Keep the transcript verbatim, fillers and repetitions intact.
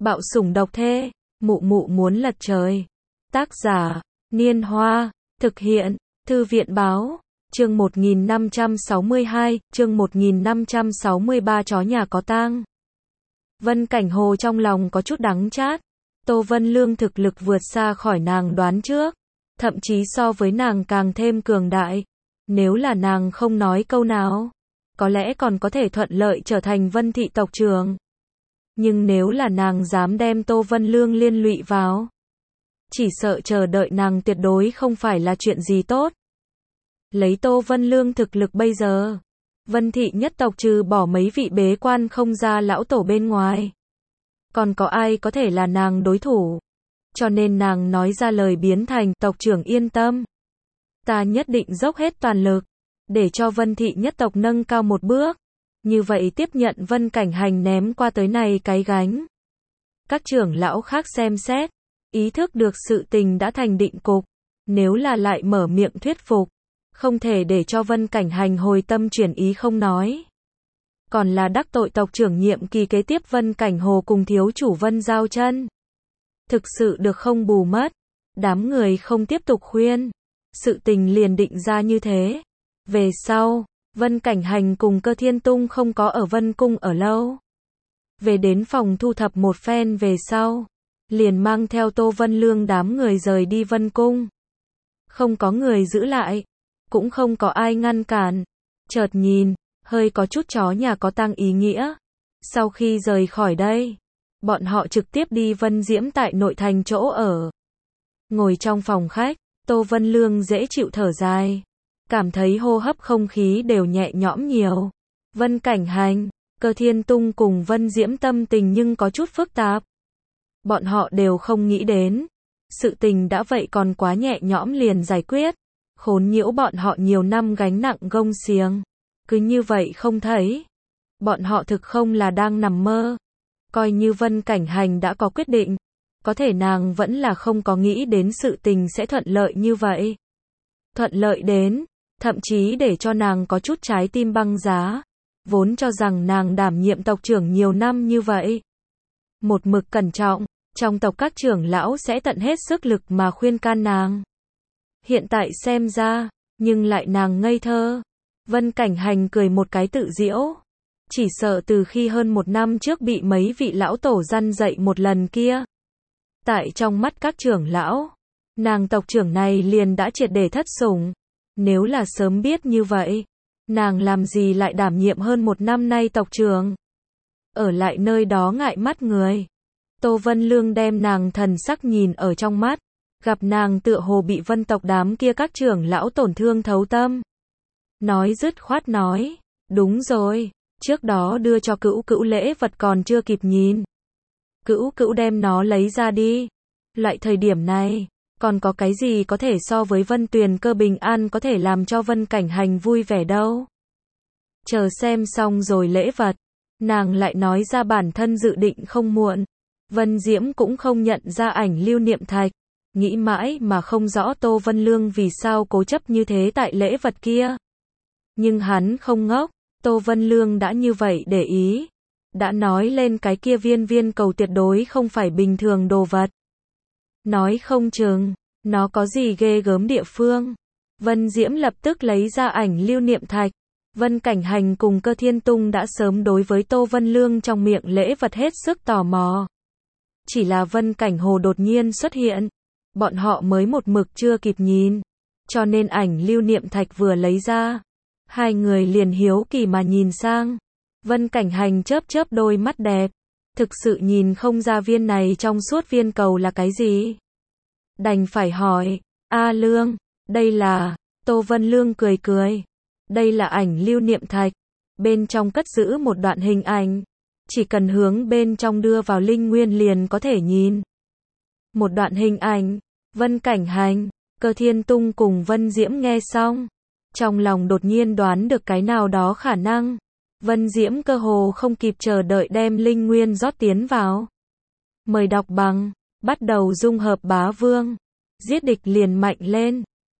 Bạo sủng độc thê, mụ mụ muốn lật trời. Tác giả, Niên Hoa, thực hiện, Thư viện báo, chương một nghìn năm trăm sáu mươi hai, chương một nghìn năm trăm sáu mươi ba chó nhà có tang. Vân Cảnh Hồ trong lòng có chút đắng chát, Tô Vân Lương thực lực vượt xa khỏi nàng đoán trước, thậm chí so với nàng càng thêm cường đại. Nếu là nàng không nói câu nào, có lẽ còn có thể thuận lợi trở thành Vân thị tộc trưởng. Nhưng nếu là nàng dám đem Tô Vân Lương liên lụy vào, chỉ sợ chờ đợi nàng tuyệt đối không phải là chuyện gì tốt. Lấy Tô Vân Lương thực lực bây giờ, Vân thị nhất tộc trừ bỏ mấy vị bế quan không ra lão tổ bên ngoài, còn có ai có thể là nàng đối thủ. Cho nên nàng nói ra lời biến thành, tộc trưởng yên tâm, ta nhất định dốc hết toàn lực, để cho Vân thị nhất tộc nâng cao một bước. Như vậy tiếp nhận Vân Cảnh Hành ném qua tới này cái gánh. Các trưởng lão khác xem xét, ý thức được sự tình đã thành định cục. Nếu là lại mở miệng thuyết phục, không thể để cho Vân Cảnh Hành hồi tâm chuyển ý không nói. Còn là đắc tội tộc trưởng nhiệm kỳ kế tiếp Vân Cảnh Hồ cùng thiếu chủ Vân Giao Chân. Thực sự được không bù mất. Đám người không tiếp tục khuyên. Sự tình liền định ra như thế. Về sau, Vân Cảnh Hành cùng Cơ Thiên Tung không có ở Vân Cung ở lâu. Về đến phòng thu thập một phen về sau, liền mang theo Tô Vân Lương đám người rời đi Vân Cung. Không có người giữ lại, cũng không có ai ngăn cản. Chợt nhìn, hơi có chút chó nhà có tang ý nghĩa. Sau khi rời khỏi đây, bọn họ trực tiếp đi Vân Diễm tại nội thành chỗ ở. Ngồi trong phòng khách, Tô Vân Lương dễ chịu thở dài, cảm thấy hô hấp không khí đều nhẹ nhõm nhiều. Vân Cảnh Hành, Cơ Thiên Tung cùng Vân Diễm tâm tình nhưng có chút phức tạp. Bọn họ đều không nghĩ đến, sự tình đã vậy còn quá nhẹ nhõm liền giải quyết, khốn nhiễu bọn họ nhiều năm gánh nặng gông xiềng, cứ như vậy không thấy. Bọn họ thực không là đang nằm mơ. Coi như Vân Cảnh Hành đã có quyết định, có thể nàng vẫn là không có nghĩ đến sự tình sẽ thuận lợi như vậy. Thuận lợi đến, thậm chí để cho nàng có chút trái tim băng giá, vốn cho rằng nàng đảm nhiệm tộc trưởng nhiều năm như vậy. Một mực cẩn trọng, trong tộc các trưởng lão sẽ tận hết sức lực mà khuyên can nàng. Hiện tại xem ra, nhưng lại nàng ngây thơ. Vân Cảnh Hành cười một cái tự giễu. Chỉ sợ từ khi hơn một năm trước bị mấy vị lão tổ răn dạy một lần kia. Tại trong mắt các trưởng lão, nàng tộc trưởng này liền đã triệt để thất sủng. Nếu là sớm biết như vậy, nàng làm gì lại đảm nhiệm hơn một năm nay tộc trưởng. Ở lại nơi đó ngại mắt người. Tô Vân Lương đem nàng thần sắc nhìn ở trong mắt, gặp nàng tựa hồ bị Vân tộc đám kia các trưởng lão tổn thương thấu tâm. Nói dứt khoát nói, đúng rồi, trước đó đưa cho Cữu Cữu lễ vật còn chưa kịp nhìn. Cữu Cữu đem nó lấy ra đi. Loại thời điểm này, còn có cái gì có thể so với Vân Tuyền Cơ bình an có thể làm cho Vân Cảnh Hành vui vẻ đâu. Chờ xem xong rồi lễ vật, nàng lại nói ra bản thân dự định không muộn. Vân Diễm cũng không nhận ra ảnh lưu niệm thạch, nghĩ mãi mà không rõ Tô Vân Lương vì sao cố chấp như thế tại lễ vật kia. Nhưng hắn không ngốc, Tô Vân Lương đã như vậy để ý, đã nói lên cái kia viên viên cầu tuyệt đối không phải bình thường đồ vật. Nói không chừng, nó có gì ghê gớm địa phương. Vân Diễm lập tức lấy ra ảnh lưu niệm thạch. Vân Cảnh Hành cùng Cơ Thiên Tung đã sớm đối với Tô Vân Lương trong miệng lễ vật hết sức tò mò. Chỉ là Vân Cảnh Hồ đột nhiên xuất hiện, bọn họ mới một mực chưa kịp nhìn, cho nên ảnh lưu niệm thạch vừa lấy ra, hai người liền hiếu kỳ mà nhìn sang. Vân Cảnh Hành chớp chớp đôi mắt đẹp, thực sự nhìn không ra viên này trong suốt viên cầu là cái gì. Đành phải hỏi, A Lương, đây là, Tô Vân Lương cười cười, đây là ảnh lưu niệm thạch, bên trong cất giữ một đoạn hình ảnh, chỉ cần hướng bên trong đưa vào linh nguyên liền có thể nhìn. Một đoạn hình ảnh. Vân Cảnh Hành, Cơ Thiên Tung cùng Vân Diễm nghe xong, trong lòng đột nhiên đoán được cái nào đó khả năng. Vân Diễm cơ hồ không kịp chờ đợi đem linh nguyên rót tiến vào. Mời đọc bằng, bắt đầu dung hợp bá vương, giết địch liền mạnh lên.